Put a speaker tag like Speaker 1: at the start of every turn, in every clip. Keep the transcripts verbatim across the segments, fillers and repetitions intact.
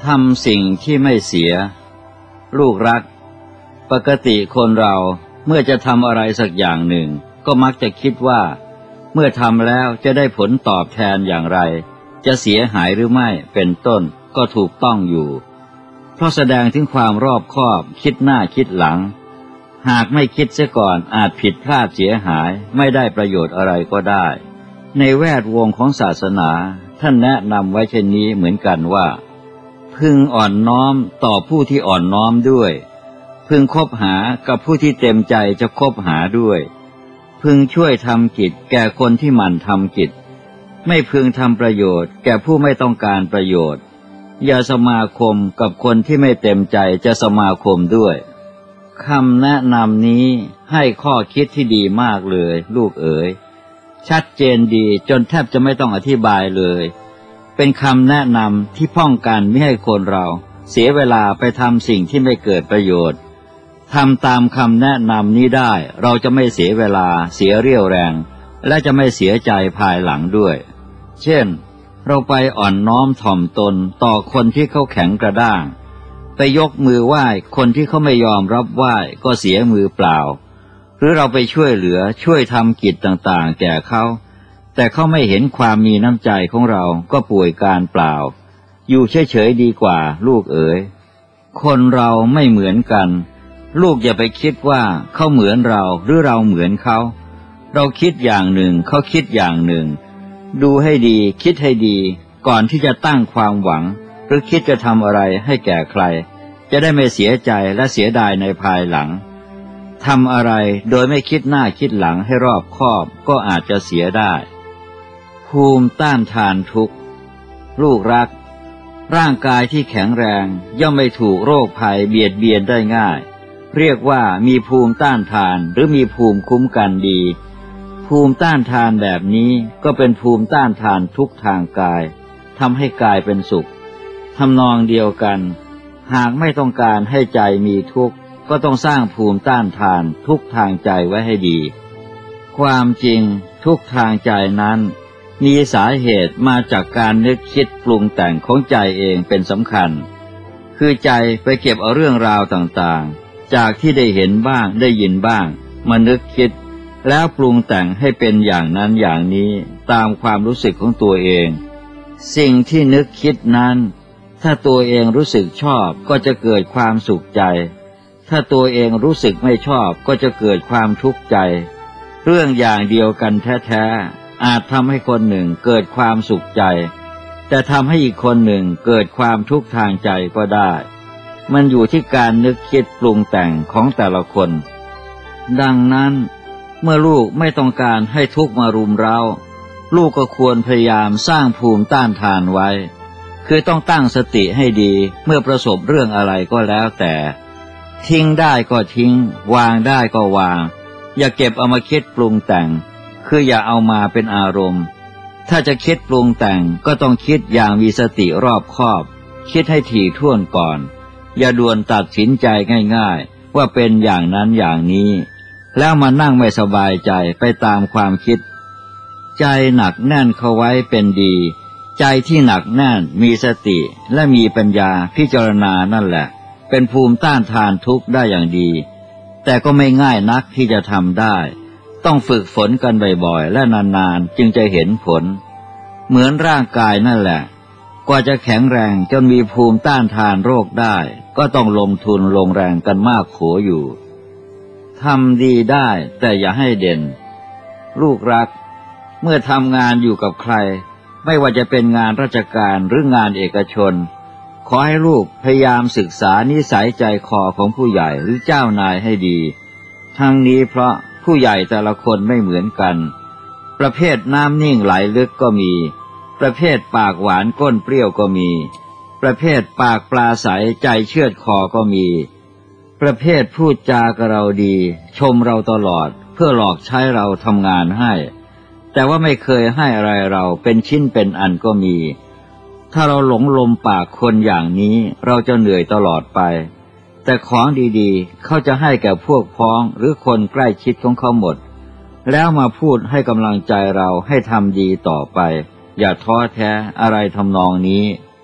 Speaker 1: ทำสิ่งที่ไม่เสียลูกรักปกติคนเราเมื่อจะทำอะไรสักอย่างหนึ่งก็มักจะคิดว่าเมื่อทำแล้วจะได้ผลตอบแทนอย่างไรจะเสียหายหรือไม่เป็นต้นก็ถูกต้องอยู่เพราะแสดงถึงความรอบคอบคิดหน้าคิดหลังหากไม่คิดเสียก่อนอาจผิดพลาดเสียหายไม่ได้ประโยชน์อะไรก็ได้ในแวดวงของศาสนาท่านแนะนำไว้เช่นนี้เหมือนกันว่าพึงอ่อนน้อมต่อผู้ที่อ่อนน้อมด้วยพึงคบหากับผู้ที่เต็มใจจะคบหาด้วยพึงช่วยทำกิจแก่คนที่หมั่นทำกิจไม่พึงทำประโยชน์แก่ผู้ไม่ต้องการประโยชน์อย่าสมาคมกับคนที่ไม่เต็มใจจะสมาคมด้วยคำแนะนำนี้ให้ข้อคิดที่ดีมากเลยลูกเอ๋ยชัดเจนดีจนแทบจะไม่ต้องอธิบายเลยเป็นคำแนะนำที่ป้องกันไม่ให้คนเราเสียเวลาไปทำสิ่งที่ไม่เกิดประโยชน์ทำตามคำแนะนำนี้ได้เราจะไม่เสียเวลาเสียเรี่ยวแรงและจะไม่เสียใจภายหลังด้วยเช่นเราไปอ่อนน้อมถ่อมตนต่อคนที่เขาแข็งกระด้างไปยกมือไหว้คนที่เขาไม่ยอมรับไหว้ก็เสียมือเปล่าหรือเราไปช่วยเหลือช่วยทำกิจต่างๆแก่เขาแต่เขาไม่เห็นความมีน้ำใจของเราก็ป่วยการเปล่าอยู่เฉยๆดีกว่าลูกเอ๋ยคนเราไม่เหมือนกันลูกอย่าไปคิดว่าเขาเหมือนเราหรือเราเหมือนเขาเราคิดอย่างหนึ่งเขาคิดอย่างหนึ่งดูให้ดีคิดให้ดีก่อนที่จะตั้งความหวังหรือคิดจะทำอะไรให้แก่ใครจะได้ไม่เสียใจและเสียดายในภายหลังทำอะไรโดยไม่คิดหน้าคิดหลังให้รอบคอบก็อาจจะเสียได้ภูมิต้านทานทุกข์ลูกรักร่างกายที่แข็งแรงย่อมไม่ถูกโรคภัยเบียดเบียนได้ง่ายเรียกว่ามีภูมิต้านทานหรือมีภูมิคุ้มกันดีภูมิต้านทานแบบนี้ก็เป็นภูมิต้านทานทุกทางกายทำให้กายเป็นสุขทำนองเดียวกันหากไม่ต้องการให้ใจมีทุกข์ก็ต้องสร้างภูมิต้านทานทุกทางใจไว้ให้ดีความจริงทุกทางใจนั้นมีสาเหตุมาจากการนึกคิดปรุงแต่งของใจเองเป็นสำคัญคือใจไปเก็บเอาเรื่องราวต่างๆจากที่ได้เห็นบ้างได้ยินบ้างมานึกคิดแล้วปรุงแต่งให้เป็นอย่างนั้นอย่างนี้ตามความรู้สึกของตัวเองสิ่งที่นึกคิดนั้นถ้าตัวเองรู้สึกชอบก็จะเกิดความสุขใจถ้าตัวเองรู้สึกไม่ชอบก็จะเกิดความทุกข์ใจเรื่องอย่างเดียวกันแท้ๆอาจทำให้คนหนึ่งเกิดความสุขใจแต่ทำให้อีกคนหนึ่งเกิดความทุกข์ทางใจก็ได้มันอยู่ที่การนึกคิดปรุงแต่งของแต่ละคนดังนั้นเมื่อลูกไม่ต้องการให้ทุกข์มารุมเร้าลูกก็ควรพยายามสร้างภูมิต้านทานไว้คือต้องตั้งสติให้ดีเมื่อประสบเรื่องอะไรก็แล้วแต่ทิ้งได้ก็ทิ้งวางได้ก็วางอย่าเก็บเอามาคิดปรุงแต่งคืออย่าเอามาเป็นอารมณ์ถ้าจะคิดปรุงแต่งก็ต้องคิดอย่างมีสติรอบคอบคิดให้ถี่ถ้วนก่อนอย่าด่วนตัดสินใจง่ายๆว่าเป็นอย่างนั้นอย่างนี้แล้วมานั่งไม่สบายใจไปตามความคิดใจหนักแน่นเข้าไว้เป็นดีใจที่หนักแน่นมีสติและมีปัญญาพิจารณานั่นแหละเป็นภูมิต้านทานทุกข์ได้อย่างดีแต่ก็ไม่ง่ายนักที่จะทำได้ต้องฝึกฝนกันบ่อยๆและนานๆจึงจะเห็นผลเหมือนร่างกายนั่นแหละกว่าจะแข็งแรงจนมีภูมิต้านทานโรคได้ก็ต้องลงทุนลงแรงกันมากโขอยู่ทำดีได้แต่อย่าให้เด่นลูกรักเมื่อทำงานอยู่กับใครไม่ว่าจะเป็นงานราชการหรืองานเอกชนขอให้ลูกพยายามศึกษานิสัยใจคอของผู้ใหญ่หรือเจ้านายให้ดีทั้งนี้เพราะผู้ใหญ่แต่ละคนไม่เหมือนกันประเภทน้ำนิ่งไหลลึกก็มีประเภทปากหวานก้นเปรี้ยวก็มีประเภทปากปลาใสใจเชือดคอก็มีประเภทพูดจากับเราดีชมเราตลอดเพื่อหลอกใช้เราทำงานให้แต่ว่าไม่เคยให้อะไรเราเป็นชิ้นเป็นอันก็มีถ้าเราหลงลมปากคนอย่างนี้เราจะเหนื่อยตลอดไปแต่ของดีๆเขาจะให้แก่พวกพ้องหรือคนใกล้ชิดของเขาหมดแล้วมาพูดให้กำลังใจเราให้ทำดีต่อไปอย่าท้อแท้อะไรทำนองนี้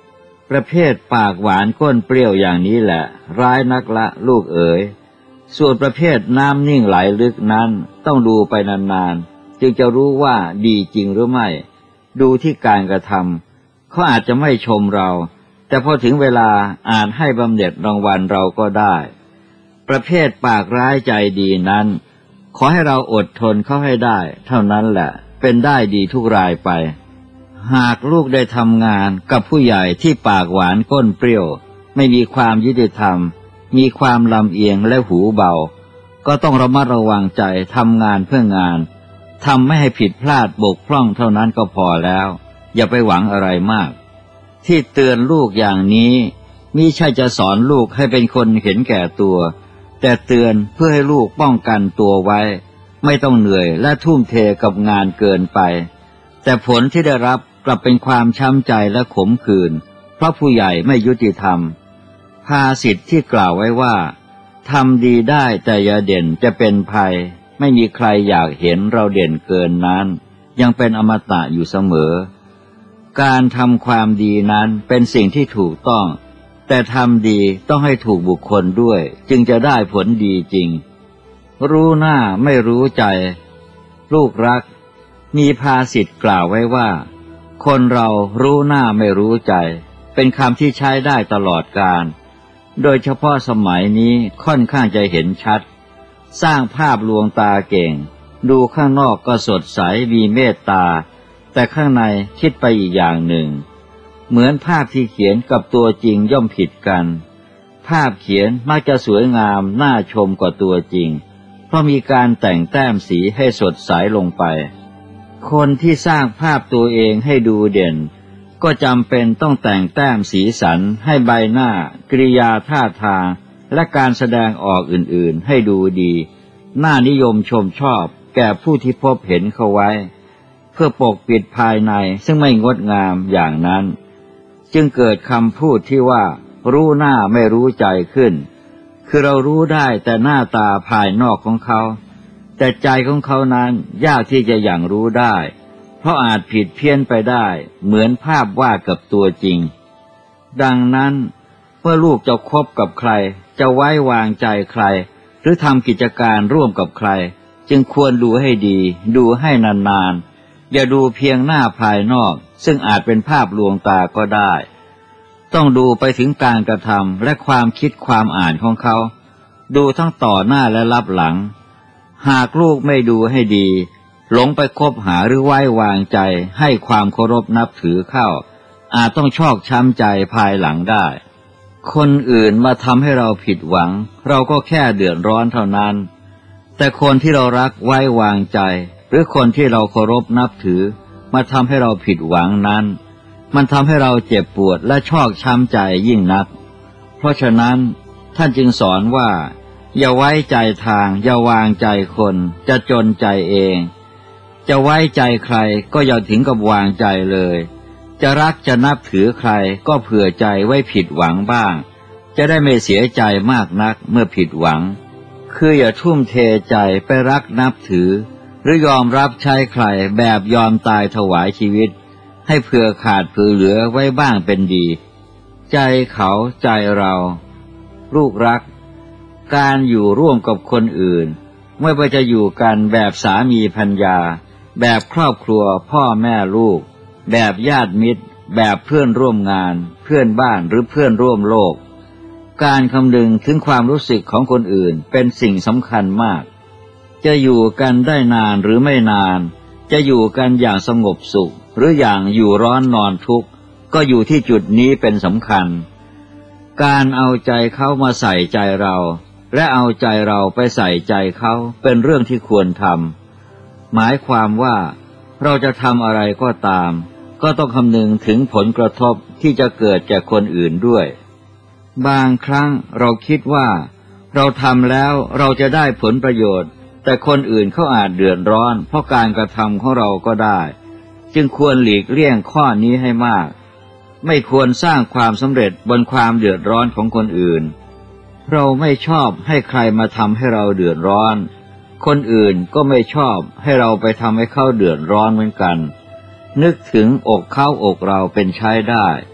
Speaker 1: ประเภทปากหวานก้นเปรี้ยวอย่างนี้แหละร้ายนักละลูกเอ๋ยส่วนประเภทน้ำนิ่งไหลลึกนั้นต้องดูไปนานๆจึงจะรู้ว่าดีจริงหรือไม่ดูที่การกระทำเขาอาจจะไม่ชมเราแต่พอถึงเวลาอาจให้บำเหน็จรางวัลเราก็ได้ประเภทปากร้ายใจดีนั้นขอให้เราอดทนเข้าให้ได้เท่านั้นแหละเป็นได้ดีทุกรายไปหากลูกได้ทำงานกับผู้ใหญ่ที่ปากหวานก้นเปรี้ยวไม่มีความยุติธรรมมีความลำเอียงและหูเบาก็ต้องระมัดระวังใจทำงานเพื่องานทำไม่ให้ผิดพลาดบกพร่องเท่านั้นก็พอแล้วอย่าไปหวังอะไรมากที่เตือนลูกอย่างนี้มิใช่จะสอนลูกให้เป็นคนเห็นแก่ตัวแต่เตือนเพื่อให้ลูกป้องกันตัวไว้ไม่ต้องเหนื่อยและทุ่มเทกับงานเกินไปแต่ผลที่ได้รับกลับเป็นความช้ำใจและขมขื่นเพราะผู้ใหญ่ไม่ยุติธรรมภาษิตที่กล่าวไว้ว่าทำดีได้แต่อย่าเด่นจะเป็นภัยไม่มีใครอยากเห็นเราเด่นเกินนั้นยังเป็นอมตะอยู่เสมอการทำความดีนั้นเป็นสิ่งที่ถูกต้องแต่ทำดีต้องให้ถูกบุคคลด้วยจึงจะได้ผลดีจริงรู้หน้าไม่รู้ใจลูกรักมีภาษิตกล่าวไว้ว่าคนเรารู้หน้าไม่รู้ใจเป็นคำที่ใช้ได้ตลอดกาลโดยเฉพาะสมัยนี้ค่อนข้างจะเห็นชัดสร้างภาพลวงตาเก่งดูข้างนอกก็สดใสมีเมตตาแต่ข้างในคิดไปอีกอย่างหนึ่งเหมือนภาพที่เขียนกับตัวจริงย่อมผิดกันภาพเขียนมักจะสวยงามน่าชมกว่าตัวจริงเพราะมีการแต่งแต้มสีให้สดใสลงไปคนที่สร้างภาพตัวเองให้ดูเด่นก็จำเป็นต้องแต่งแต้มสีสันให้ใบหน้ากริยาท่าทางและการแสดงออกอื่นๆให้ดูดีน่านิยมชมชอบแก่ผู้ที่พบเห็นเขาไว้เพื่อปกปิดภายในซึ่งไม่งดงามอย่างนั้นจึงเกิดคำพูดที่ว่ารู้หน้าไม่รู้ใจขึ้นคือเรารู้ได้แต่หน้าตาภายนอกของเขาแต่ใจของเขานั้นยากที่จะอย่างรู้ได้เพราะอาจผิดเพี้ยนไปได้เหมือนภาพวาดกับตัวจริงดังนั้นเมื่อลูกจะคบกับใครจะไว้วางใจใครหรือทำกิจการร่วมกับใครจึงควรดูให้ดีดูให้นานๆอย่าดูเพียงหน้าภายนอกซึ่งอาจเป็นภาพลวงตาก็ได้ต้องดูไปถึงการกระทำและความคิดความอ่านของเขาดูทั้งต่อหน้าและลับหลังหากลูกไม่ดูให้ดีหลงไปคบหาหรือไว้วางใจให้ความเคารพนับถือเข้าอาจต้องชอกช้ำใจภายหลังได้คนอื่นมาทำให้เราผิดหวังเราก็แค่เดือดร้อนเท่านั้นแต่คนที่เรารักไว้วางใจหรือคนที่เราเคารพนับถือมาทำให้เราผิดหวังนั้นมันทำให้เราเจ็บปวดและชอกช้ำใจยิ่งนักเพราะฉะนั้นท่านจึงสอนว่าอย่าไว้ใจทางอย่าวางใจคนจะจนใจเองจะไว้ใจใครก็อย่าถึงกับวางใจเลยจะรักจะนับถือใครก็เผื่อใจไว้ผิดหวังบ้างจะได้ไม่เสียใจมากนักเมื่อผิดหวังคืออย่าทุ่มเทใจไปรักนับถือหรือยอมรับใช้ใครแบบยอมตายถวายชีวิตให้เผื่อขาดเผื่อเหลือไว้บ้างเป็นดีใจเขาใจเราลูกรักการอยู่ร่วมกับคนอื่นไม่ว่าจะอยู่กันแบบสามีภรรยาแบบครอบครัวพ่อแม่ลูกแบบญาติมิตรแบบเพื่อนร่วมงานเพื่อนบ้านหรือเพื่อนร่วมโลกการคำนึงถึงความรู้สึกของคนอื่นเป็นสิ่งสำคัญมากจะอยู่กันได้นานหรือไม่นานจะอยู่กันอย่างสงบสุขหรืออย่างอยู่ร้อนนอนทุกข์ก็อยู่ที่จุดนี้เป็นสำคัญการเอาใจเขามาใส่ใจเราและเอาใจเราไปใส่ใจเขาเป็นเรื่องที่ควรทำหมายความว่าเราจะทำอะไรก็ตามก็ต้องคำนึงถึงผลกระทบที่จะเกิดแก่คนอื่นด้วยบางครั้งเราคิดว่าเราทำแล้วเราจะได้ผลประโยชน์แต่คนอื่นเขาอาจเดือดร้อนเพราะการกระทำของเราก็ได้จึงควรหลีกเลี่ยงข้อนี้ให้มากไม่ควรสร้างความสำเร็จบนความเดือดร้อนของคนอื่นเราไม่ชอบให้ใครมาทำให้เราเดือดร้อนคนอื่นก็ไม่ชอบให้เราไปทำให้เขาเดือดร้อนเหมือนกันนึกถึงอกเขาอกเราเป็นใช้ได้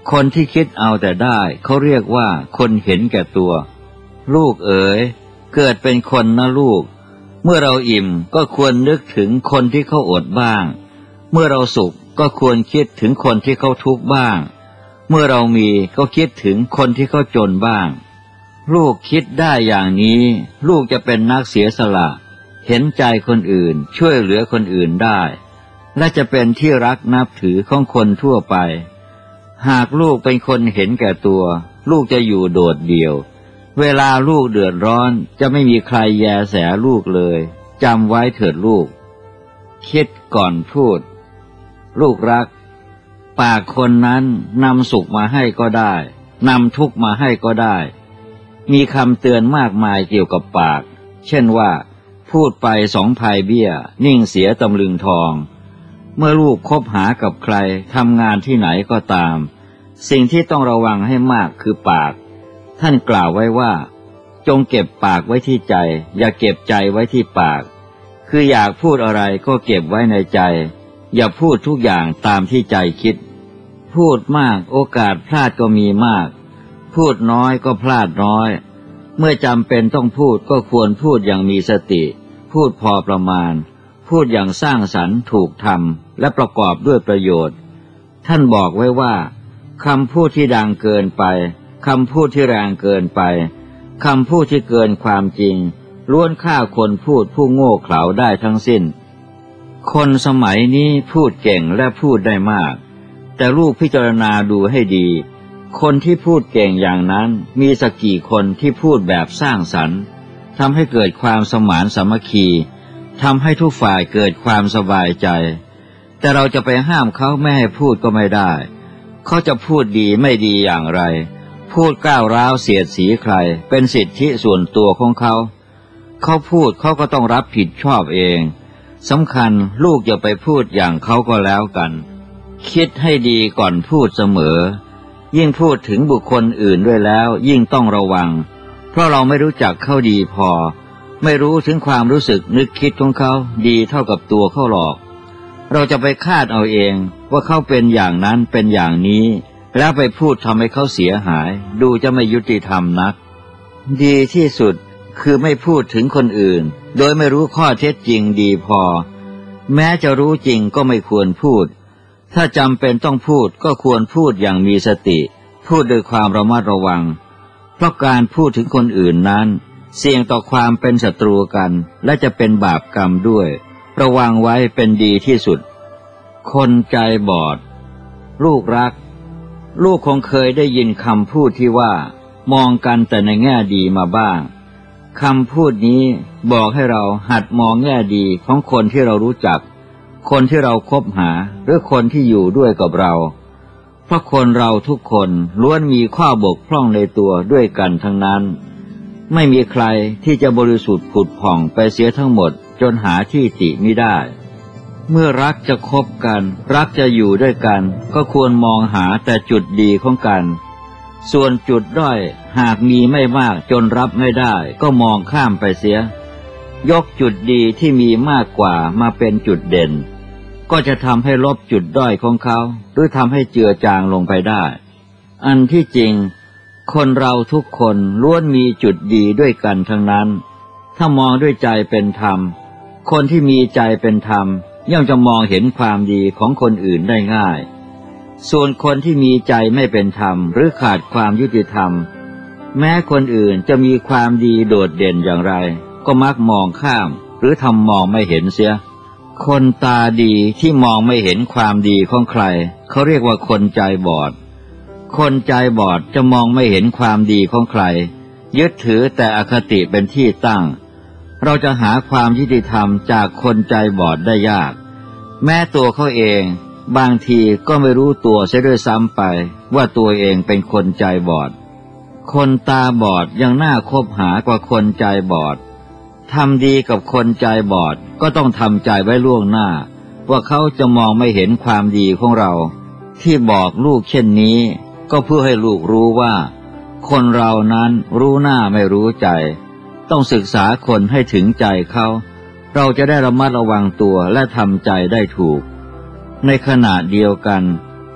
Speaker 1: คนที่คิดเอาแต่ได้เขาเรียกว่าคนเห็นแก่ตัวลูกเอ๋ยเกิดเป็นคนนะลูกเมื่อเราอิ่มก็ควรนึกถึงคนที่เขาอดบ้างเมื่อเราสุขก็ควรคิดถึงคนที่เขาทุกข์บ้างเมื่อเรามีก็คิดถึงคนที่เขาจนบ้างลูกคิดได้อย่างนี้ลูกจะเป็นนักเสียสละเห็นใจคนอื่นช่วยเหลือคนอื่นได้และจะเป็นที่รักนับถือของคนทั่วไปหากลูกเป็นคนเห็นแก่ตัวลูกจะอยู่โดดเดี่ยวเวลาลูกเดือดร้อนจะไม่มีใครแยแสลูกเลยจำไว้เถิดลูกคิดก่อนพูดลูกรักปากคนนั้นนำสุขมาให้ก็ได้นำทุกข์มาให้ก็ได้มีคำเตือนมากมายเกี่ยวกับปากเช่นว่าพูดไปสองพายเบี้ยนิ่งเสียตำลึงทองเมื่อลูกคบหากับใครทำงานที่ไหนก็ตามสิ่งที่ต้องระวังให้มากคือปากท่านกล่าวไว้ว่าจงเก็บปากไว้ที่ใจอย่าเก็บใจไว้ที่ปากคืออยากพูดอะไรก็เก็บไว้ในใจอย่าพูดทุกอย่างตามที่ใจคิดพูดมากโอกาสพลาดก็มีมากพูดน้อยก็พลาดน้อยเมื่อจำเป็นต้องพูดก็ควรพูดอย่างมีสติพูดพอประมาณพูดอย่างสร้างสรรค์ถูกทำและประกอบด้วยประโยชน์ท่านบอกไว้ว่าคำพูดที่ดังเกินไปคำพูดที่แรงเกินไปคำพูดที่เกินความจริงล้วนฆ่าคนพูดผู้โง่เขลาได้ทั้งสิ้นคนสมัยนี้พูดเก่งและพูดได้มากแต่ลูกพิจารณาดูให้ดีคนที่พูดเก่งอย่างนั้นมีสักกี่คนที่พูดแบบสร้างสรรค์ทำให้เกิดความสมานสามัคคีทำให้ทุกฝ่ายเกิดความสบายใจแต่เราจะไปห้ามเขาไม่ให้พูดก็ไม่ได้เขาจะพูดดีไม่ดีอย่างไรพูดก้าวร้าวเสียดสีใครเป็นสิทธิส่วนตัวของเขาเขาพูดเขาก็ต้องรับผิดชอบเองสำคัญลูกอย่าไปพูดอย่างเขาก็แล้วกันคิดให้ดีก่อนพูดเสมอยิ่งพูดถึงบุคคลอื่นด้วยแล้วยิ่งต้องระวังเพราะเราไม่รู้จักเขาดีพอไม่รู้ถึงความรู้สึกนึกคิดของเขาดีเท่ากับตัวเขาหรอกเราจะไปคาดเอาเองว่าเขาเป็นอย่างนั้นเป็นอย่างนี้แล้วไปพูดทำให้เขาเสียหายดูจะไม่ยุติธรรมนักดีที่สุดคือไม่พูดถึงคนอื่นโดยไม่รู้ข้อเท็จจริงดีพอแม้จะรู้จริงก็ไม่ควรพูดถ้าจำเป็นต้องพูดก็ควรพูดอย่างมีสติพูดด้วยความระมัดระวังเพราะการพูดถึงคนอื่นนั้นเสี่ยงต่อความเป็นศัตรูกันและจะเป็นบาปกรรมด้วยระวังไว้เป็นดีที่สุดคนใจบอดลูกรักลูกคงเคยได้ยินคำพูดที่ว่ามองกันแต่ในแง่ดีมาบ้างคำพูดนี้บอกให้เราหัดมองแง่ดีของคนที่เรารู้จักคนที่เราคบหาหรือคนที่อยู่ด้วยกับเราเพราะคนเราทุกคนล้วนมีข้อบกพร่องในตัวด้วยกันทั้งนั้นไม่มีใครที่จะบริสุทธิ์ผุดผ่องไปเสียทั้งหมดจนหาที่ติมิได้เมื่อรักจะคบกันรักจะอยู่ด้วยกันก็ควรมองหาแต่จุดดีของกันส่วนจุดด้อยหากมีไม่มากจนรับไม่ได้ก็มองข้ามไปเสียยกจุดดีที่มีมากกว่ามาเป็นจุดเด่นก็จะทำให้ลบจุดด้อยของเขาหรือทำให้เจือจางลงไปได้อันที่จริงคนเราทุกคนล้วนมีจุดดีด้วยกันทั้งนั้นถ้ามองด้วยใจเป็นธรรมคนที่มีใจเป็นธรรมย่อมจะมองเห็นความดีของคนอื่นได้ง่ายส่วนคนที่มีใจไม่เป็นธรรมหรือขาดความยุติธรรมแม้คนอื่นจะมีความดีโดดเด่นอย่างไรก็มักมองข้ามหรือทำมองไม่เห็นเสียคนตาดีที่มองไม่เห็นความดีของใครเขาเรียกว่าคนใจบอดคนใจบอดจะมองไม่เห็นความดีของใครยึดถือแต่อคติเป็นที่ตั้งเราจะหาความยุติธรรมจากคนใจบอดได้ยากแม้ตัวเขาเองบางทีก็ไม่รู้ตัวเสียด้วยซ้ำไปว่าตัวเองเป็นคนใจบอดคนตาบอดยังน่าคบหากว่าคนใจบอดทำดีกับคนใจบอดก็ต้องทำใจไว้ล่วงหน้าว่าเขาจะมองไม่เห็นความดีของเราที่บอกลูกเช่นนี้ก็เพื่อให้ลูกรู้ว่าคนเรานั้นรู้หน้าไม่รู้ใจต้องศึกษาคนให้ถึงใจเขาเราจะได้ระมัดระวังตัวและทำใจได้ถูกในขณะเดียวกัน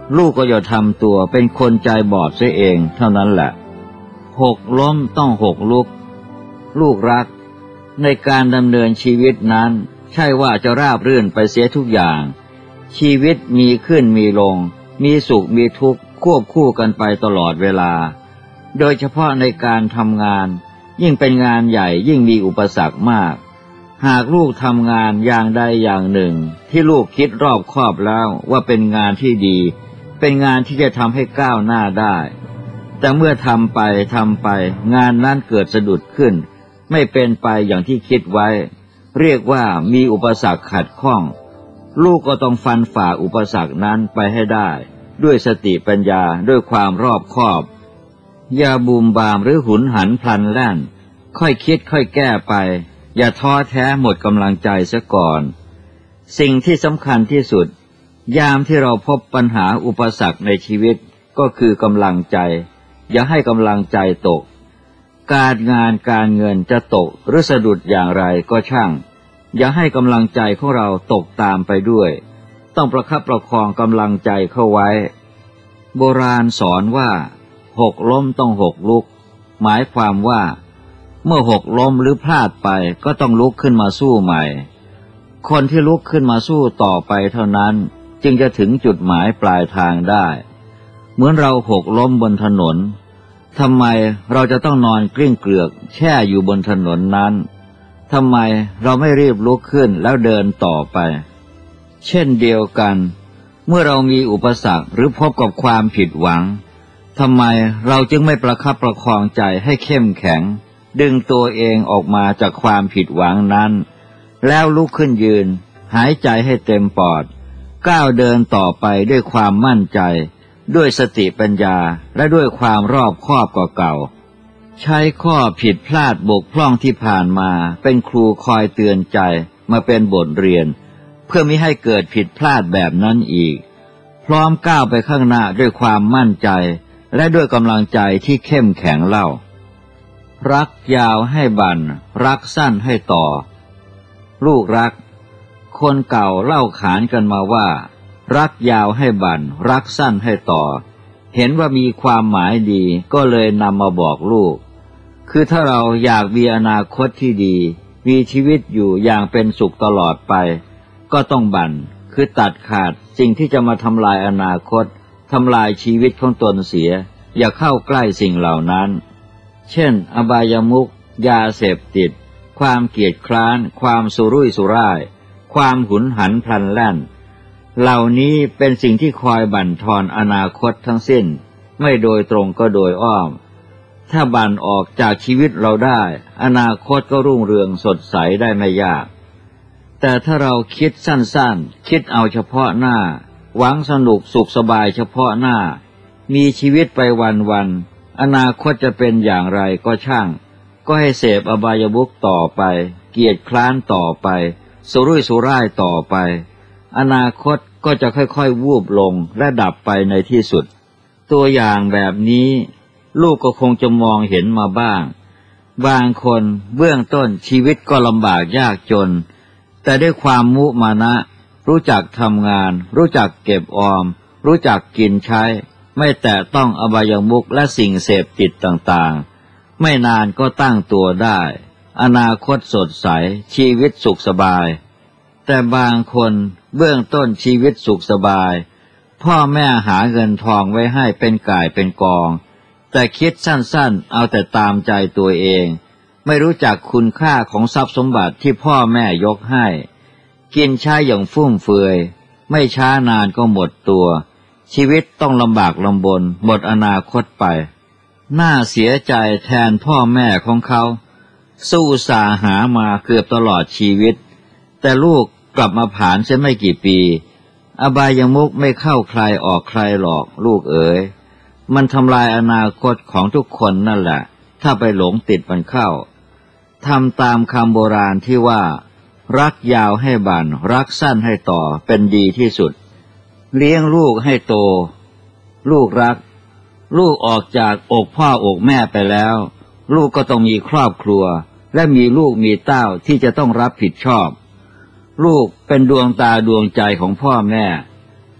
Speaker 1: ลูกก็อย่าทำตัวเป็นคนใจบอดเสียเองเท่านั้นแหละหกล้มต้องหกลุกลูกรักในการดำเนินชีวิตนั้นใช่ว่าจะราบรื่นไปเสียทุกอย่างชีวิตมีขึ้นมีลงมีสุขมีทุกข์ควบคู่กันไปตลอดเวลาโดยเฉพาะในการทำงานยิ่งเป็นงานใหญ่ยิ่งมีอุปสรรคมากหากลูกทำงานอย่างใดอย่างหนึ่งที่ลูกคิดรอบคอบแล้วว่าเป็นงานที่ดีเป็นงานที่จะทำให้ก้าวหน้าได้แต่เมื่อทำไปทำไปงานนั้นเกิดสะดุดขึ้นไม่เป็นไปอย่างที่คิดไว้เรียกว่ามีอุปสรรคขัดข้องลูกก็ต้องฟันฝ่าอุปสรรคนั้นไปให้ได้ด้วยสติปัญญาด้วยความรอบคอบอย่าบูมบามหรือหุนหันพลันแล่นค่อยคิดค่อยแก้ไปอย่าท้อแท้หมดกำลังใจเสียก่อนสิ่งที่สำคัญที่สุดยามที่เราพบปัญหาอุปสรรคในชีวิตก็คือกำลังใจอย่าให้กำลังใจตกการงานการเงินจะตกหรือสะดุดอย่างไรก็ช่างอย่าให้กำลังใจของเราตกตามไปด้วยต้องประคับประคองกำลังใจเข้าไว้โบราณสอนว่าหกล้มต้องหกลุกหมายความว่าเมื่อหกล้มหรือพลาดไปก็ต้องลุกขึ้นมาสู้ใหม่คนที่ลุกขึ้นมาสู้ต่อไปเท่านั้นจึงจะถึงจุดหมายปลายทางได้เหมือนเราหกล้มบนถนนทำไมเราจะต้องนอนกลิ้งเกลือกแช่อยู่บนถนนนั้นทำไมเราไม่รีบลุกขึ้นแล้วเดินต่อไปเช่นเดียวกันเมื่อเรามีอุปสรรคหรือพบกับความผิดหวังทำไมเราจึงไม่ประคับประคองใจให้เข้มแข็งดึงตัวเองออกมาจากความผิดหวังนั้นแล้วลุกขึ้นยืนหายใจให้เต็มปอดก้าวเดินต่อไปด้วยความมั่นใจด้วยสติปัญญาและด้วยความรอบคอบกว่าเก่าใช้ข้อผิดพลาดบกพร่องที่ผ่านมาเป็นครูคอยเตือนใจมาเป็นบทเรียนเพื่อมิให้เกิดผิดพลาดแบบนั้นอีกพร้อมก้าวไปข้างหน้าด้วยความมั่นใจและด้วยกำลังใจที่เข้มแข็งเล่ารักยาวให้บั่นรักสั้นให้ต่อลูกรักคนเก่าเล่าขานกันมาว่ารักยาวให้บั่นรักสั้นให้ต่อเห็นว่ามีความหมายดีก็เลยนำมาบอกลูกคือถ้าเราอยากมีอนาคตที่ดีมีชีวิตอยู่อย่างเป็นสุขตลอดไปก็ต้องบั่นคือตัดขาดสิ่งที่จะมาทำลายอนาคตทำลายชีวิตของตนเสียอย่าเข้าใกล้สิ่งเหล่านั้นเช่นอบายมุขยาเสพติดความเกียจคร้านความสุรุ่ยสุร่ายความหุนหันพลันแล่นเหล่านี้เป็นสิ่งที่คอยบั่นทอนอนาคตทั้งสิ้นไม่โดยตรงก็โดยอ้อมถ้าบั่นออกจากชีวิตเราได้อนาคตก็รุ่งเรืองสดใสได้ไม่ยากแต่ถ้าเราคิดสั้นๆคิดเอาเฉพาะหน้าหวังสนุกสุขสบายเฉพาะหน้ามีชีวิตไปวันๆอนาคตจะเป็นอย่างไรก็ช่างก็ให้เสพอบายมุขต่อไปเกียจคร้านต่อไปสุรุ่ยสุร่ายต่อไปอนาคตก็จะค่อยๆวูบลงและดับไปในที่สุดตัวอย่างแบบนี้ลูกก็คงจะมองเห็นมาบ้างบางคนเบื้องต้นชีวิตก็ลำบากยากจนแต่ด้วยความมุมานะรู้จักทำงานรู้จักเก็บออมรู้จักกินใช้ไม่แตะต้องอบายมุขและสิ่งเสพติดต่างๆไม่นานก็ตั้งตัวได้อนาคตสดใสชีวิตสุขสบายแต่บางคนเบื้องต้นชีวิตสุขสบายพ่อแม่หาเงินทองไว้ให้เป็นก่ายเป็นกองแต่คิดสั้นๆเอาแต่ตามใจตัวเองไม่รู้จักคุณค่าของทรัพย์สมบัติที่พ่อแม่ยกให้กินใช้อย่างฟุ่มเฟือยไม่ช้านานก็หมดตัวชีวิตต้องลำบากลำบนหมดอนาคตไปน่าเสียใจแทนพ่อแม่ของเขาสู้สาหามาเกือบตลอดชีวิตแต่ลูกกลับมาผ่านเสียไม่กี่ปีอบายมุขไม่เข้าใครออกใครหรอกลูกเอ๋ยมันทำลายอนาคตของทุกคนนั่นแหละถ้าไปหลงติดมันเข้าทำตามคำโบราณที่ว่ารักยาวให้บั่นรักสั้นให้ต่อเป็นดีที่สุดเลี้ยงลูกให้โตลูกรักลูกออกจากอกพ่ออกแม่ไปแล้วลูกก็ต้องมีครอบครัวและมีลูกมีเต้าที่จะต้องรับผิดชอบลูกเป็นดวงตาดวงใจของพ่อแม่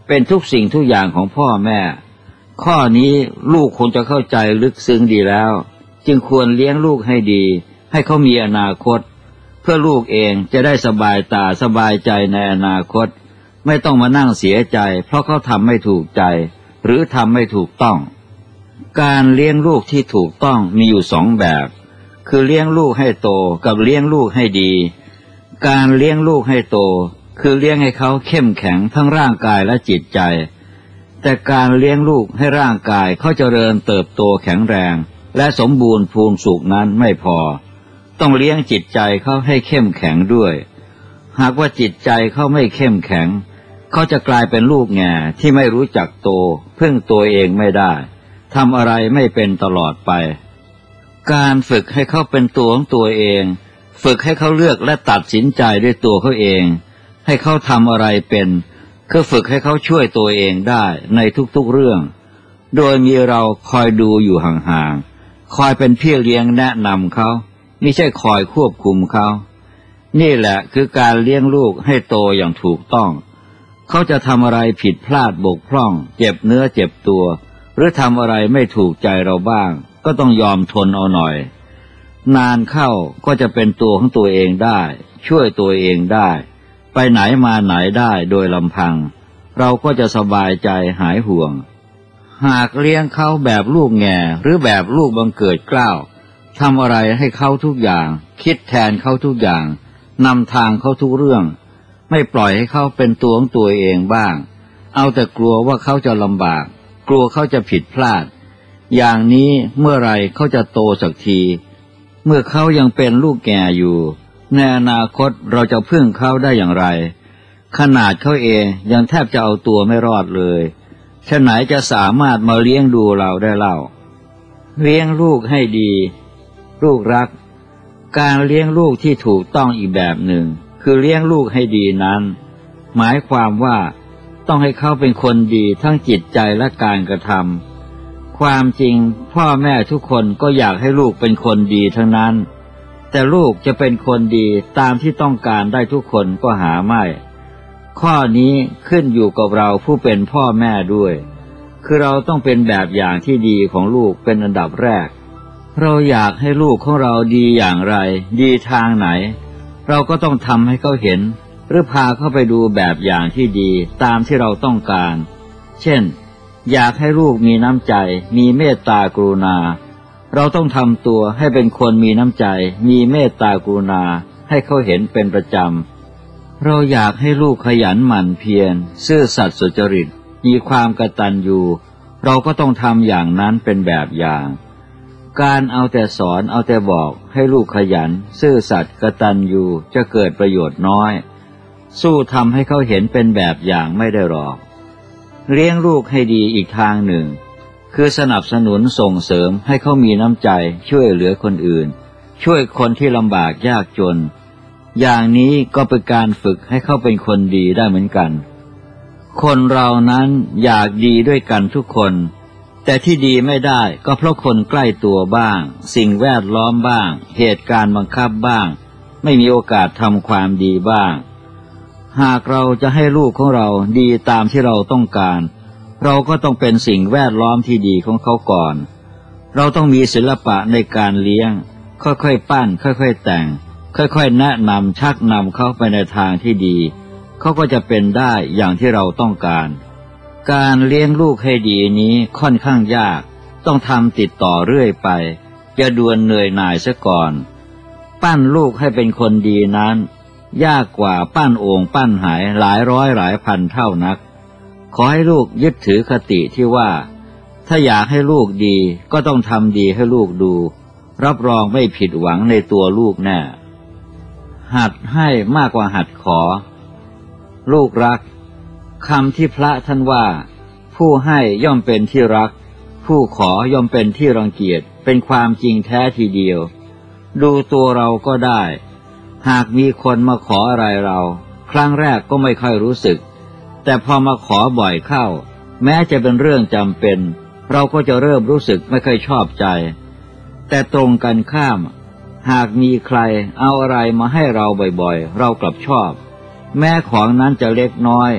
Speaker 1: เป็นทุกสิ่งทุกอย่างของพ่อแม่ข้อนี้ลูกคงจะเข้าใจลึกซึ้งดีแล้วจึงควรเลี้ยงลูกให้ดีให้เขามีอนาคตเพื่อลูกเองจะได้สบายตาสบายใจในอนาคตไม่ต้องมานั่งเสียใจเพราะเขาทำไม่ถูกใจหรือทำไม่ถูกต้องการเลี้ยงลูกที่ถูกต้องมีอยู่สองแบบคือเลี้ยงลูกให้โตกับเลี้ยงลูกให้ดีการเลี้ยงลูกให้โตคือเลี้ยงให้เขาเข้มแข็งทั้งร่างกายและจิตใจแต่การเลี้ยงลูกให้ร่างกายเขาเจริญเติบโตแข็งแรงและสมบูรณ์พูนสุขนั้นไม่พอต้องเลี้ยงจิตใจเขาให้เข้มแข็งด้วยหากว่าจิตใจเขาไม่เข้มแข็งเขาจะกลายเป็นลูกแง่ที่ไม่รู้จักโตพึ่งตัวเองไม่ได้ทำอะไรไม่เป็นตลอดไปการฝึกให้เขาเป็นตัวของตัวเองฝึกให้เขาเลือกและตัดสินใจด้วยตัวเขาเองให้เขาทำอะไรเป็นคือฝึกให้เขาช่วยตัวเองได้ในทุกๆเรื่องโดยมีเราคอยดูอยู่ห่างๆคอยเป็นพี่เลี้ยงแนะนำเขาไม่ใช่คอยควบคุมเขานี่แหละคือการเลี้ยงลูกให้โตอย่างถูกต้องเขาจะทำอะไรผิดพลาดบกพร่องเจ็บเนื้อเจ็บตัวหรือทำอะไรไม่ถูกใจเราบ้างก็ต้องยอมทนเอาหน่อยนานเข้าก็จะเป็นตัวของตัวเองได้ช่วยตัวเองได้ไปไหนมาไหนได้โดยลำพังเราก็จะสบายใจหายห่วงหากเลี้ยงเขาแบบลูกแง่หรือแบบลูกบังเกิดเกล้าทำอะไรให้เขาทุกอย่างคิดแทนเขาทุกอย่างนำทางเขาทุกเรื่องไม่ปล่อยให้เขาเป็นตัวของตัวเองบ้างเอาแต่กลัวว่าเขาจะลำบากกลัวเขาจะผิดพลาดอย่างนี้เมื่อไรเขาจะโตสักทีเมื่อเขายังเป็นลูกแก่อยู่ในอนาคตเราจะพึ่งเขาได้อย่างไรขนาดเขาเองยังแทบจะเอาตัวไม่รอดเลยฉะไหนจะสามารถมาเลี้ยงดูเราได้เล่าเลี้ยงลูกให้ดีลูกรักการเลี้ยงลูกที่ถูกต้องอีกแบบหนึ่งคือเลี้ยงลูกให้ดีนั้นหมายความว่าต้องให้เขาเป็นคนดีทั้งจิตใจและการกระทำความจริงพ่อแม่ทุกคนก็อยากให้ลูกเป็นคนดีทั้งนั้นแต่ลูกจะเป็นคนดีตามที่ต้องการได้ทุกคนก็หาไม่ข้อนี้ขึ้นอยู่กับเราผู้เป็นพ่อแม่ด้วยคือเราต้องเป็นแบบอย่างที่ดีของลูกเป็นอันดับแรกเราอยากให้ลูกของเราดีอย่างไรดีทางไหนเราก็ต้องทำให้เขาเห็นหรือพาเขาไปดูแบบอย่างที่ดีตามที่เราต้องการเช่นอยากให้ลูกมีน้ำใจมีเมตตากรุณาเราต้องทำตัวให้เป็นคนมีน้ำใจมีเมตตากรุณาให้เขาเห็นเป็นประจำเราอยากให้ลูกขยันหมั่นเพียรซื่อสัตย์สุจริตมีความกตัญญูเราก็ต้องทำอย่างนั้นเป็นแบบอย่างการเอาแต่สอนเอาแต่บอกให้ลูกขยันซื่อสัตย์กตัญญูจะเกิดประโยชน์น้อยสู้ทำให้เขาเห็นเป็นแบบอย่างไม่ได้หรอกเลี้ยงลูกให้ดีอีกทางหนึ่งคือสนับสนุนส่งเสริมให้เขามีน้ำใจช่วยเหลือคนอื่นช่วยคนที่ลำบากยากจนอย่างนี้ก็เป็นการฝึกให้เขาเป็นคนดีได้เหมือนกันคนเรานั้นอยากดีด้วยกันทุกคนแต่ที่ดีไม่ได้ก็เพราะคนใกล้ตัวบ้างสิ่งแวดล้อมบ้างเหตุการณ์บังคับบ้างไม่มีโอกาสทำความดีบ้างหากเราจะให้ลูกของเราดีตามที่เราต้องการเราก็ต้องเป็นสิ่งแวดล้อมที่ดีของเขาก่อนเราต้องมีศิลปะในการเลี้ยงค่อยๆปั้นค่อยๆแต่งค่อยๆแนะนำชักนำเขาไปในทางที่ดีเขาก็จะเป็นได้อย่างที่เราต้องการการเลี้ยงลูกให้ดีนี้ค่อนข้างยากต้องทำติดต่อเรื่อยไปอย่าด่วนเหนื่อยหน่ายซะก่อนปั้นลูกให้เป็นคนดีนั้นยากกว่าปั้นโอ่งปั้นหายหลายร้อยหลายพันเท่านักขอให้ลูกยึดถือคติที่ว่าถ้าอยากให้ลูกดีก็ต้องทำดีให้ลูกดูรับรองไม่ผิดหวังในตัวลูกแน่หัดให้มากกว่าหัดขอลูกรักคำที่พระท่านว่าผู้ให้ย่อมเป็นที่รักผู้ขอย่อมเป็นที่รังเกียจเป็นความจริงแท้ทีเดียวดูตัวเราก็ได้หากมีคนมาขออะไรเราครั้งแรกก็ไม่ค่อยรู้สึกแต่พอมาขอบ่อยเข้าแม้จะเป็นเรื่องจำเป็นเราก็จะเริ่มรู้สึกไม่ค่อยชอบใจแต่ตรงกันข้ามหากมีใครเอาอะไรมาให้เราบ่อยๆเรากลับชอบแม้ของนั้นจะเล็กน้อย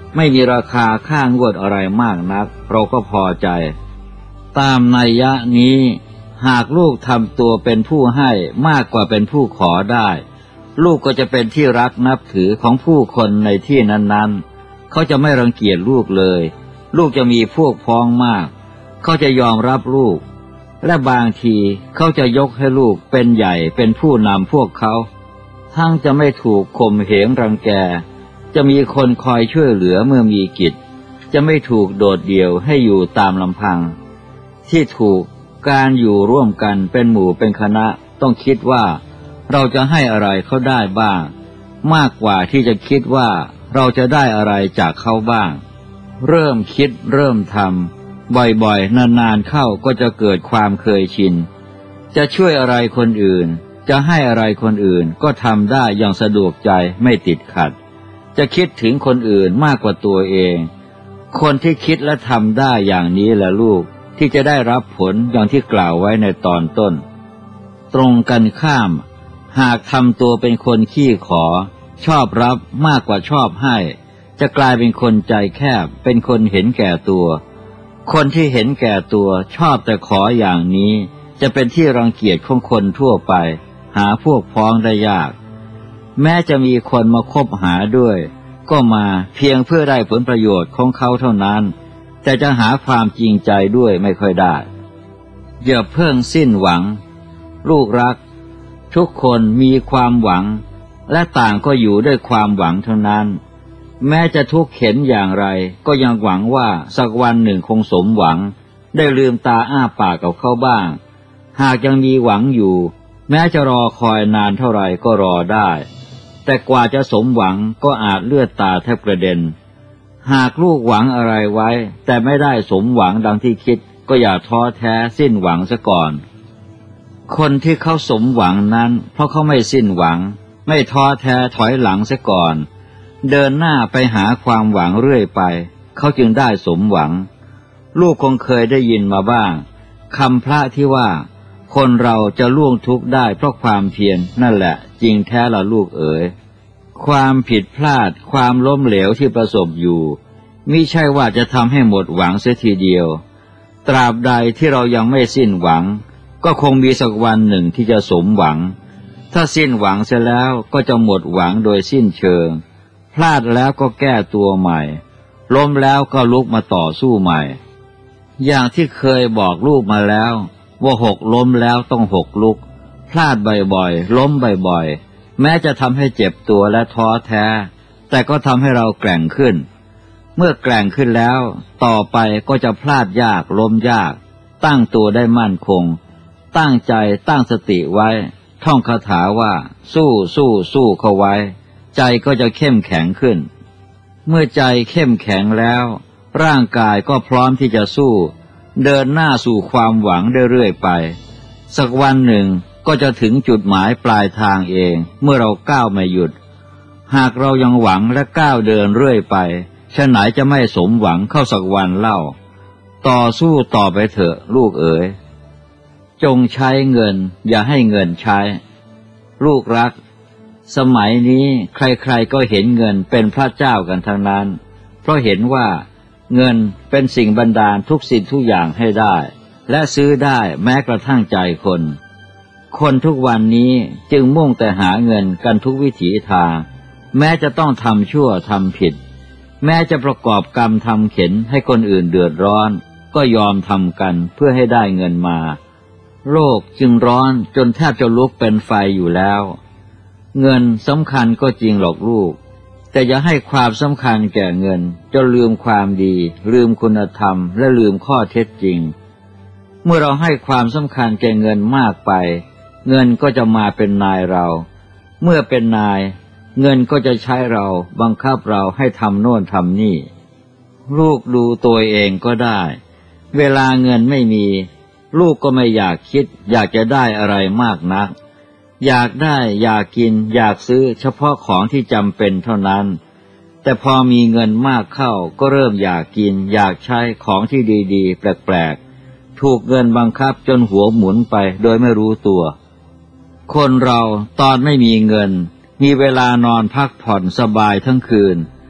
Speaker 1: ไม่มีราคาค่างวดอะไรมากนักเราก็พอใจตามนัยยะนี้หากลูกทำตัวเป็นผู้ให้มากกว่าเป็นผู้ขอได้ลูกก็จะเป็นที่รักนับถือของผู้คนในที่นั้นๆเขาจะไม่รังเกียจลูกเลยลูกจะมีพวกพ้องมากเขาจะยอมรับลูกและบางทีเขาจะยกให้ลูกเป็นใหญ่เป็นผู้นำพวกเขาทั้งจะไม่ถูกข่มเหงรังแกจะมีคนคอยช่วยเหลือเมื่อมีกิจจะไม่ถูกโดดเดี่ยวให้อยู่ตามลำพังที่ถูกการอยู่ร่วมกันเป็นหมู่เป็นคณะต้องคิดว่าเราจะให้อะไรเขาได้บ้างมากกว่าที่จะคิดว่าเราจะได้อะไรจากเขาบ้างเริ่มคิดเริ่มทำบ่อยๆนานๆเข้าก็จะเกิดความเคยชินจะช่วยอะไรคนอื่นจะให้อะไรคนอื่นก็ทำได้อย่างสะดวกใจไม่ติดขัดจะคิดถึงคนอื่นมากกว่าตัวเองคนที่คิดและทำได้อย่างนี้แหละลูกที่จะได้รับผลอย่างที่กล่าวไว้ในตอนต้นตรงกันข้ามหากทำตัวเป็นคนขี้ขอชอบรับมากกว่าชอบให้จะกลายเป็นคนใจแคบเป็นคนเห็นแก่ตัวคนที่เห็นแก่ตัวชอบแต่ขออย่างนี้จะเป็นที่รังเกียจของคนทั่วไปหาพวกพ้องได้ยากแม้จะมีคนมาคบหาด้วยก็มาเพียงเพื่อได้ผลประโยชน์ของเขาเท่านั้นแต่จะหาความจริงใจด้วยไม่ค่อยได้อย่าเพิ่งสิ้นหวังลูกรักทุกคนมีความหวังและต่างก็อยู่ด้วยความหวังเท่านั้นแม้จะทุกข์เข็ญอย่างไรก็ยังหวังว่าสักวันหนึ่งคงสมหวังได้ลืมตาอ้าปากกับเขาบ้างหากยังมีหวังอยู่แม้จะรอคอยนานเท่าไรก็รอได้แต่กว่าจะสมหวังก็อาจเลือดตาแทบกระเด็นหากลูกหวังอะไรไว้แต่ไม่ได้สมหวังดังที่คิดก็อย่าท้อแท้สิ้นหวังซะก่อนคนที่เขาสมหวังนั้นเพราะเขาไม่สิ้นหวังไม่ท้อแท้ถอยหลังซะก่อนเดินหน้าไปหาความหวังเรื่อยไปเขาจึงได้สมหวังลูกคงเคยได้ยินมาบ้างคำพระที่ว่าคนเราจะล่วงทุกข์ได้เพราะความเพียร น, นั่นแหละจริงแท้ละลูกเอ๋ยความผิดพลาดความล้มเหลวที่ประสบอยู่มิใช่ว่าจะทำให้หมดหวังเสียทีเดียวตราบใดที่เรายังไม่สิ้นหวังก็คงมีสักวันหนึ่งที่จะสมหวังถ้าสิ้นหวังเสียแล้วก็จะหมดหวังโดยสิ้นเชิงพลาดแล้วก็แก้ตัวใหม่ล้มแล้วก็ลุกมาต่อสู้ใหม่อย่างที่เคยบอกลูกมาแล้วว่าหกล้มแล้วต้องหกลุกพลาดบ่อยๆล้มบ่อยๆแม้จะทำให้เจ็บตัวและท้อแท้แต่ก็ทำให้เราแกร่งขึ้นเมื่อแกร่งขึ้นแล้วต่อไปก็จะพลาดยากล้มยากตั้งตัวได้มั่นคงตั้งใจตั้งสติไว้ท่องคาถาว่าสู้สู้สู้เข้าไว้ใจก็จะเข้มแข็งขึ้นเมื่อใจเข้มแข็งแล้วร่างกายก็พร้อมที่จะสู้เดินหน้าสู่ความหวังเรื่อยๆไปสักวันหนึ่งก็จะถึงจุดหมายปลายทางเองเมื่อเราก้าวไม่หยุดหากเรายังหวังและก้าวเดินเรื่อยไปฉะไหนจะไม่สมหวังเข้าสักวันเล่าต่อสู้ต่อไปเถอะลูกเอ๋ยจงใช้เงินอย่าให้เงินใช้ลูกรักสมัยนี้ใครๆก็เห็นเงินเป็นพระเจ้ากันทั้งนั้นเพราะเห็นว่าเงินเป็นสิ่งบันดาลทุกสิ่งทุกอย่างให้ได้และซื้อได้แม้กระทั่งใจคนคนทุกวันนี้จึงมุ่งแต่หาเงินกันทุกวิถีทางแม้จะต้องทำชั่วทำผิดแม้จะประกอบกรรมทำเข็ญให้คนอื่นเดือดร้อนก็ยอมทำกันเพื่อให้ได้เงินมาโลกจึงร้อนจนแทบจะลุกเป็นไฟอยู่แล้วเงินสำคัญก็จริงหรอกลูกแต่อย่าให้ความสำคัญแก่เงินจนลืมความดีลืมคุณธรรมและลืมข้อเท็จจริงเมื่อเราให้ความสำคัญแก่เงินมากไปเงินก็จะมาเป็นนายเราเมื่อเป็นนายเงินก็จะใช้เราบังคับเราให้ทำโน่นทำนี่ลูกดูตัวเองก็ได้เวลาเงินไม่มีลูกก็ไม่อยากคิดอยากจะได้อะไรมากนักอยากได้อยากกินอยากซื้อเฉพาะของที่จำเป็นเท่านั้นแต่พอมีเงินมากเข้าก็เริ่มอยากกินอยากใช้ของที่ดีๆแปลกๆถูกเงินบังคับจนหัวหมุนไปโดยไม่รู้ตัวคนเราตอนไม่มีเงินมีเวลานอนพักผ่อนสบายทั้งคืน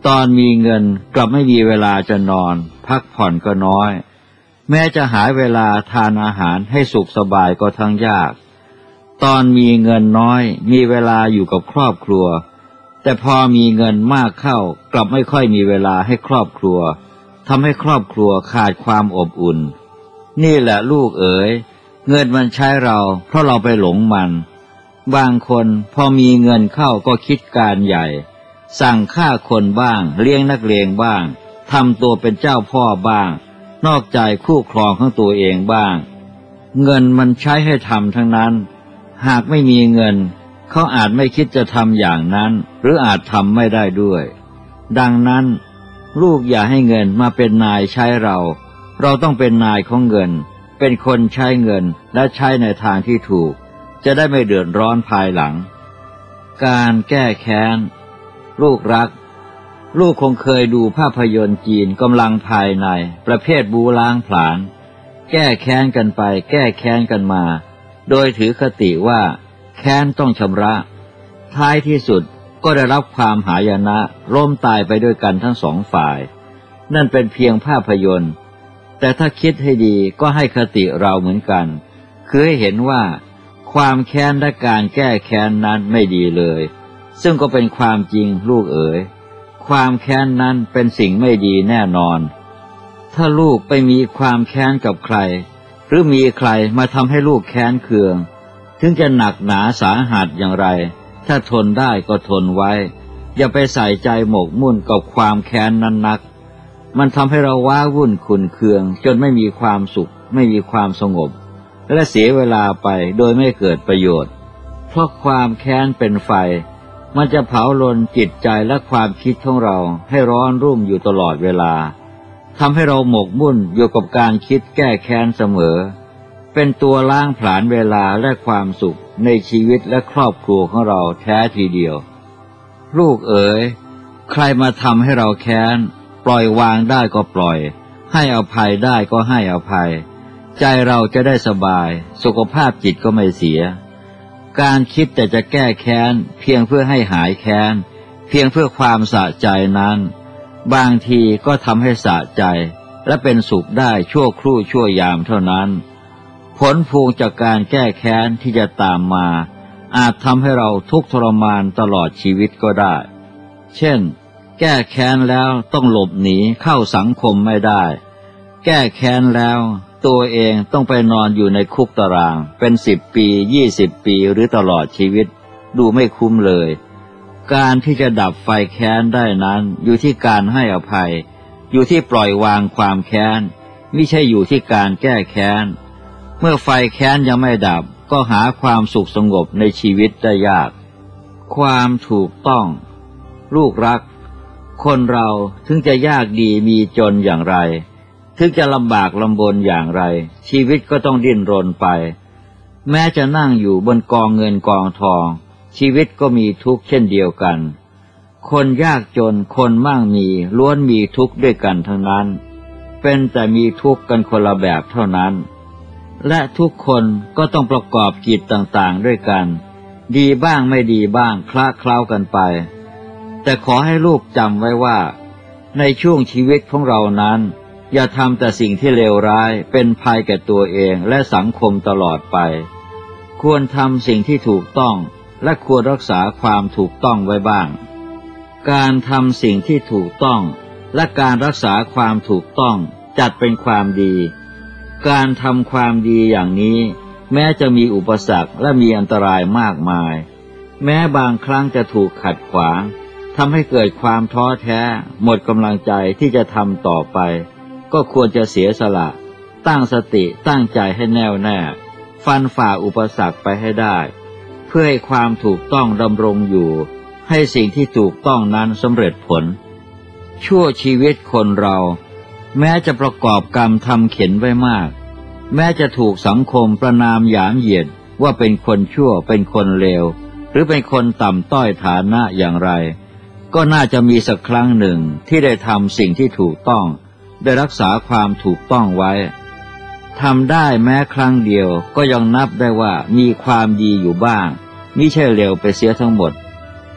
Speaker 1: ตอนมีเงินกลับไม่มีเวลาจะนอนพักผ่อนก็น้อยแม้จะหาเวลาทานอาหารให้สุขสบายก็ทั้งยากตอนมีเงินน้อยมีเวลาอยู่กับครอบครัวแต่พอมีเงินมากเข้ากลับไม่ค่อยมีเวลาให้ครอบครัวทำให้ครอบครัวขาดความอบอุ่นนี่แหละลูกเอ๋ยเงินมันใช้เราเพราะเราไปหลงมันบางคนพอมีเงินเข้าก็คิดการใหญ่สั่งฆ่าคนบ้างเลี้ยงนักเลงบ้างทำตัวเป็นเจ้าพ่อบ้างนอกใจคู่ครองของตัวเองบ้างเงินมันใช้ให้ทำทั้งนั้นหากไม่มีเงินเขาอาจไม่คิดจะทำอย่างนั้นหรืออาจทำไม่ได้ด้วยดังนั้นลูกอย่าให้เงินมาเป็นนายใช้เราเราต้องเป็นนายของเงินเป็นคนใช้เงินและใช้ในทางที่ถูกจะได้ไม่เดือดร้อนภายหลังการแก้แค้นลูกรักลูกคงเคยดูภาพยนตร์จีนกำลังภายในประเภทบูล้างผลาญแก้แค้นกันไปแก้แค้นกันมาโดยถือคติว่าแค้นต้องชำระท้ายที่สุดก็ได้รับความหายนะล้มตายไปด้วยกันทั้งสองฝ่ายนั่นเป็นเพียงภาพยนตร์แต่ถ้าคิดให้ดีก็ให้คติเราเหมือนกันคือให้เห็นว่าความแค้นและการแก้แค้นนั้นไม่ดีเลยซึ่งก็เป็นความจริงลูกเอ๋ยความแค้นนั้นเป็นสิ่งไม่ดีแน่นอนถ้าลูกไปมีความแค้นกับใครหรือมีใครมาทำให้ลูกแค้นเคืองถึงจะหนักหนาสาหัสอย่างไรถ้าทนได้ก็ทนไว้อย่าไปใส่ใจหมกมุ่นกับความแค้นนั้นนักมันทำให้เราว้าวุ่นขุ่นเคืองจนไม่มีความสุขไม่มีความสงบและเสียเวลาไปโดยไม่เกิดประโยชน์เพราะความแค้นเป็นไฟมันจะเผาลนจิตใจและความคิดของเราให้ร้อนรุ่มอยู่ตลอดเวลาทำให้เราหมกมุ่นอยู่กับการคิดแก้แค้นเสมอเป็นตัวล้างผลาญเวลาและความสุขในชีวิตและครอบครัวของเราแท้ทีเดียวลูกเอ๋ยใครมาทำให้เราแค้นปล่อยวางได้ก็ปล่อยให้อภัยได้ก็ให้อภัยใจเราจะได้สบายสุขภาพจิตก็ไม่เสียการคิดแต่จะแก้แค้นเพียงเพื่อให้หายแค้นเพียงเพื่อความสะใจนั้นบางทีก็ทำให้สะใจและเป็นสุขได้ชั่วครู่ชั่วยามเท่านั้นผลพวงจากการแก้แค้นที่จะตามมาอาจทำให้เราทุกข์ทรมานตลอดชีวิตก็ได้เช่นแก้แค้นแล้วต้องหลบหนีเข้าสังคมไม่ได้แก้แค้นแล้วตัวเองต้องไปนอนอยู่ในคุกตารางเป็นสิบปียี่สิบปีหรือตลอดชีวิตดูไม่คุ้มเลยการที่จะดับไฟแค้นได้นั้นอยู่ที่การให้อภัยอยู่ที่ปล่อยวางความแค้นไม่ใช่อยู่ที่การแก้แค้นเมื่อไฟแค้นยังไม่ดับก็หาความสุขสงบในชีวิตได้ยากความถูกต้องลูกรักคนเราถึงจะยากดีมีจนอย่างไรถึงจะลำบากลำบนอย่างไรชีวิตก็ต้องดิ้นรนไปแม้จะนั่งอยู่บนกองเงินกองทองชีวิตก็มีทุกข์เช่นเดียวกันคนยากจนคนมั่งมีล้วนมีทุกข์ด้วยกันทั้งนั้นเป็นแต่มีทุกข์กันคนละแบบเท่านั้นและทุกคนก็ต้องประกอบกิจต่างๆด้วยกันดีบ้างไม่ดีบ้างคละเคล้ากันไปแต่ขอให้ลูกจำไว้ว่าในช่วงชีวิตของเรานั้นอย่าทำแต่สิ่งที่เลวร้ายเป็นภัยแก่ตัวเองและสังคมตลอดไปควรทำสิ่งที่ถูกต้องและควรรักษาความถูกต้องไว้บ้างการทำสิ่งที่ถูกต้องและการรักษาความถูกต้องจัดเป็นความดีการทำความดีอย่างนี้แม้จะมีอุปสรรคและมีอันตรายมากมายแม้บางครั้งจะถูกขัดขวางทำให้เกิดความท้อแท้หมดกำลังใจที่จะทำต่อไปก็ควรจะเสียสละตั้งสติตั้งใจให้แน่วแน่ฟันฝ่าอุปสรรคไปให้ได้เพื่อให้ความถูกต้องดำรงอยู่ให้สิ่งที่ถูกต้องนั้นสำเร็จผลชั่วชีวิตคนเราแม้จะประกอบกรรมทำเข็ญไว้มากแม้จะถูกสังคมประณามหยามเหยียดว่าเป็นคนชั่วเป็นคนเลวหรือเป็นคนต่ำต้อยฐานะอย่างไรก็น่าจะมีสักครั้งหนึ่งที่ได้ทำสิ่งที่ถูกต้องได้รักษาความถูกต้องไว้ทำได้แม้ครั้งเดียวก็ยังนับได้ว่ามีความดีอยู่บ้างมิใช่เลวไปเสียทั้งหมด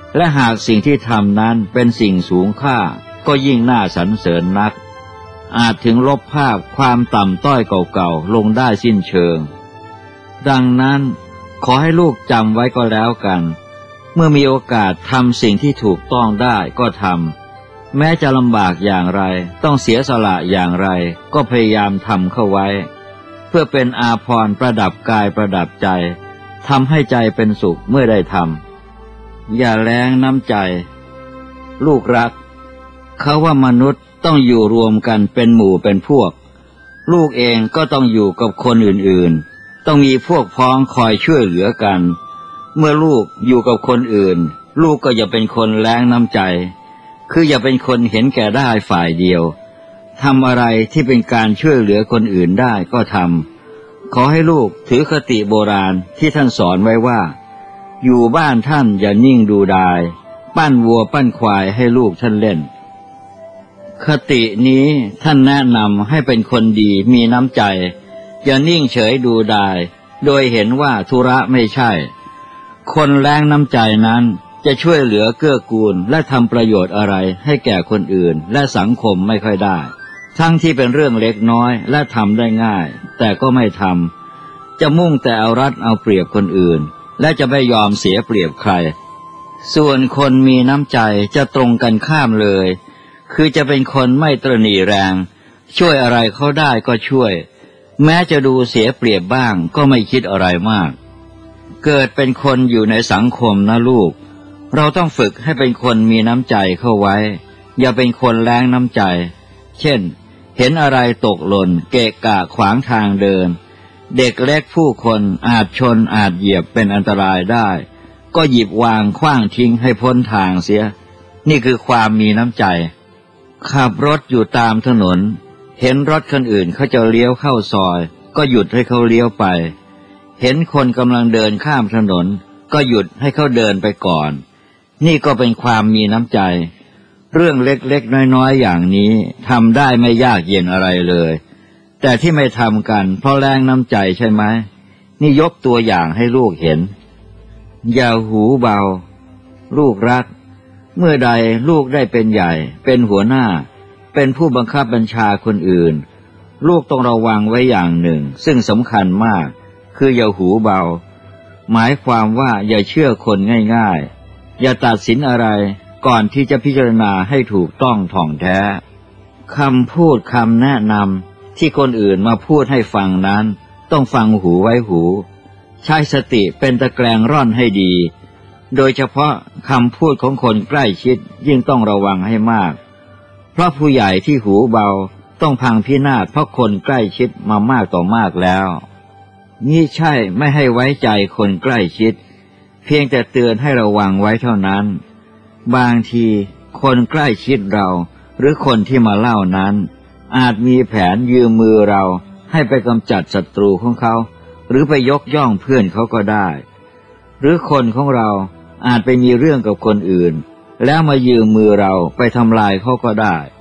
Speaker 1: และหากสิ่งที่ทำนั้นเป็นสิ่งสูงค่าก็ยิ่งน่าสรรเสริญนักอาจถึงลบภาพความต่ำต้อยเก่าๆลงได้สิ้นเชิงดังนั้นขอให้ลูกจำไว้ก็แล้วกันเมื่อมีโอกาสทำสิ่งที่ถูกต้องได้ก็ทำแม้จะลำบากอย่างไรต้องเสียสละอย่างไรก็พยายามทำเข้าไว้เพื่อเป็นอาภรณ์ประดับกายประดับใจทำให้ใจเป็นสุขเมื่อได้ทำอย่าแรงน้ำใจลูกรักเขาว่ามนุษย์ต้องอยู่รวมกันเป็นหมู่เป็นพวกลูกเองก็ต้องอยู่กับคนอื่นๆต้องมีพวกพ้องคอยช่วยเหลือกันเมื่อลูกอยู่กับคนอื่นลูกก็อย่าเป็นคนแรงน้ำใจคืออย่าเป็นคนเห็นแก่ได้ฝ่ายเดียวทำอะไรที่เป็นการช่วยเหลือคนอื่นได้ก็ทำขอให้ลูกถือคติโบราณที่ท่านสอนไว้ว่าอยู่บ้านท่านอย่านิ่งดูดายปั้นวัวปั้นควายให้ลูกท่านเล่นคตินี้ท่านแนะนำให้เป็นคนดีมีน้ำใจอย่านิ่งเฉยดูดายโดยเห็นว่าธุระไม่ใช่คนแรงน้ำใจนั้นจะช่วยเหลือเกื้อกูลและทำประโยชน์อะไรให้แก่คนอื่นและสังคมไม่ค่อยได้ทั้งที่เป็นเรื่องเล็กน้อยและทำได้ง่ายแต่ก็ไม่ทำจะมุ่งแต่เอารัดเอาเปรียบคนอื่นและจะไม่ยอมเสียเปรียบใครส่วนคนมีน้ำใจจะตรงกันข้ามเลยคือจะเป็นคนไม่ตระหนี่แรงช่วยอะไรเขาได้ก็ช่วยแม้จะดูเสียเปรียบบ้างก็ไม่คิดอะไรมากเกิดเป็นคนอยู่ในสังคมนะลูกเราต้องฝึกให้เป็นคนมีน้ำใจเข้าไว้อย่าเป็นคนแรงน้ำใจเช่นเห็นอะไรตกหล่นเกะกะขวางทางเดินเด็กเล็กผู้คนอาจชนอาจเหยียบเป็นอันตรายได้ก็หยิบวางขว้างทิ้งให้พ้นทางเสียนี่คือความมีน้ำใจขับรถอยู่ตามถนนเห็นรถคนอื่นเขาจะเลี้ยวเข้าซอยก็หยุดให้เขาเลี้ยวไปเห็นคนกำลังเดินข้ามถนนก็หยุดให้เขาเดินไปก่อนนี่ก็เป็นความมีน้ำใจเรื่องเล็กๆน้อยๆอย่างนี้ทำได้ไม่ยากเย็นอะไรเลยแต่ที่ไม่ทำกันเพราะแรงน้ำใจใช่ไหมนี่ยกตัวอย่างให้ลูกเห็นอย่าหูเบาลูกรักเมื่อใดลูกได้เป็นใหญ่เป็นหัวหน้าเป็นผู้บังคับบัญชาคนอื่นลูกต้องระวังไว้อย่างหนึ่งซึ่งสำคัญมากคืออย่าหูเบาหมายความว่าอย่าเชื่อคนง่ายๆอย่าตัดสินอะไรก่อนที่จะพิจารณาให้ถูกต้องถ่องแท้คำพูดคำแนะนำที่คนอื่นมาพูดให้ฟังนั้นต้องฟังหูไว้หูใช้สติเป็นตะแกรงร่อนให้ดีโดยเฉพาะคำพูดของคนใกล้ชิดยิ่งต้องระวังให้มากเพราะผู้ใหญ่ที่หูเบาต้องพังพินาศเพราะคนใกล้ชิดมามากต่อมากแล้วนี่ใช่ไม่ให้ไว้ใจคนใกล้ชิดเพียงแต่เตือนให้ระวังไว้เท่านั้นบางทีคนใกล้ชิดเราหรือคนที่มาเล่านั้นอาจมีแผนยืมมือเราให้ไปกำจัดศัตรูของเขาหรือไปยกย่องเพื่อนเขาก็ได้หรือคนของเราอาจไปมีเรื่องกับคนอื่นแล้วมายืมมือเราไปทำลายเขาก็ได้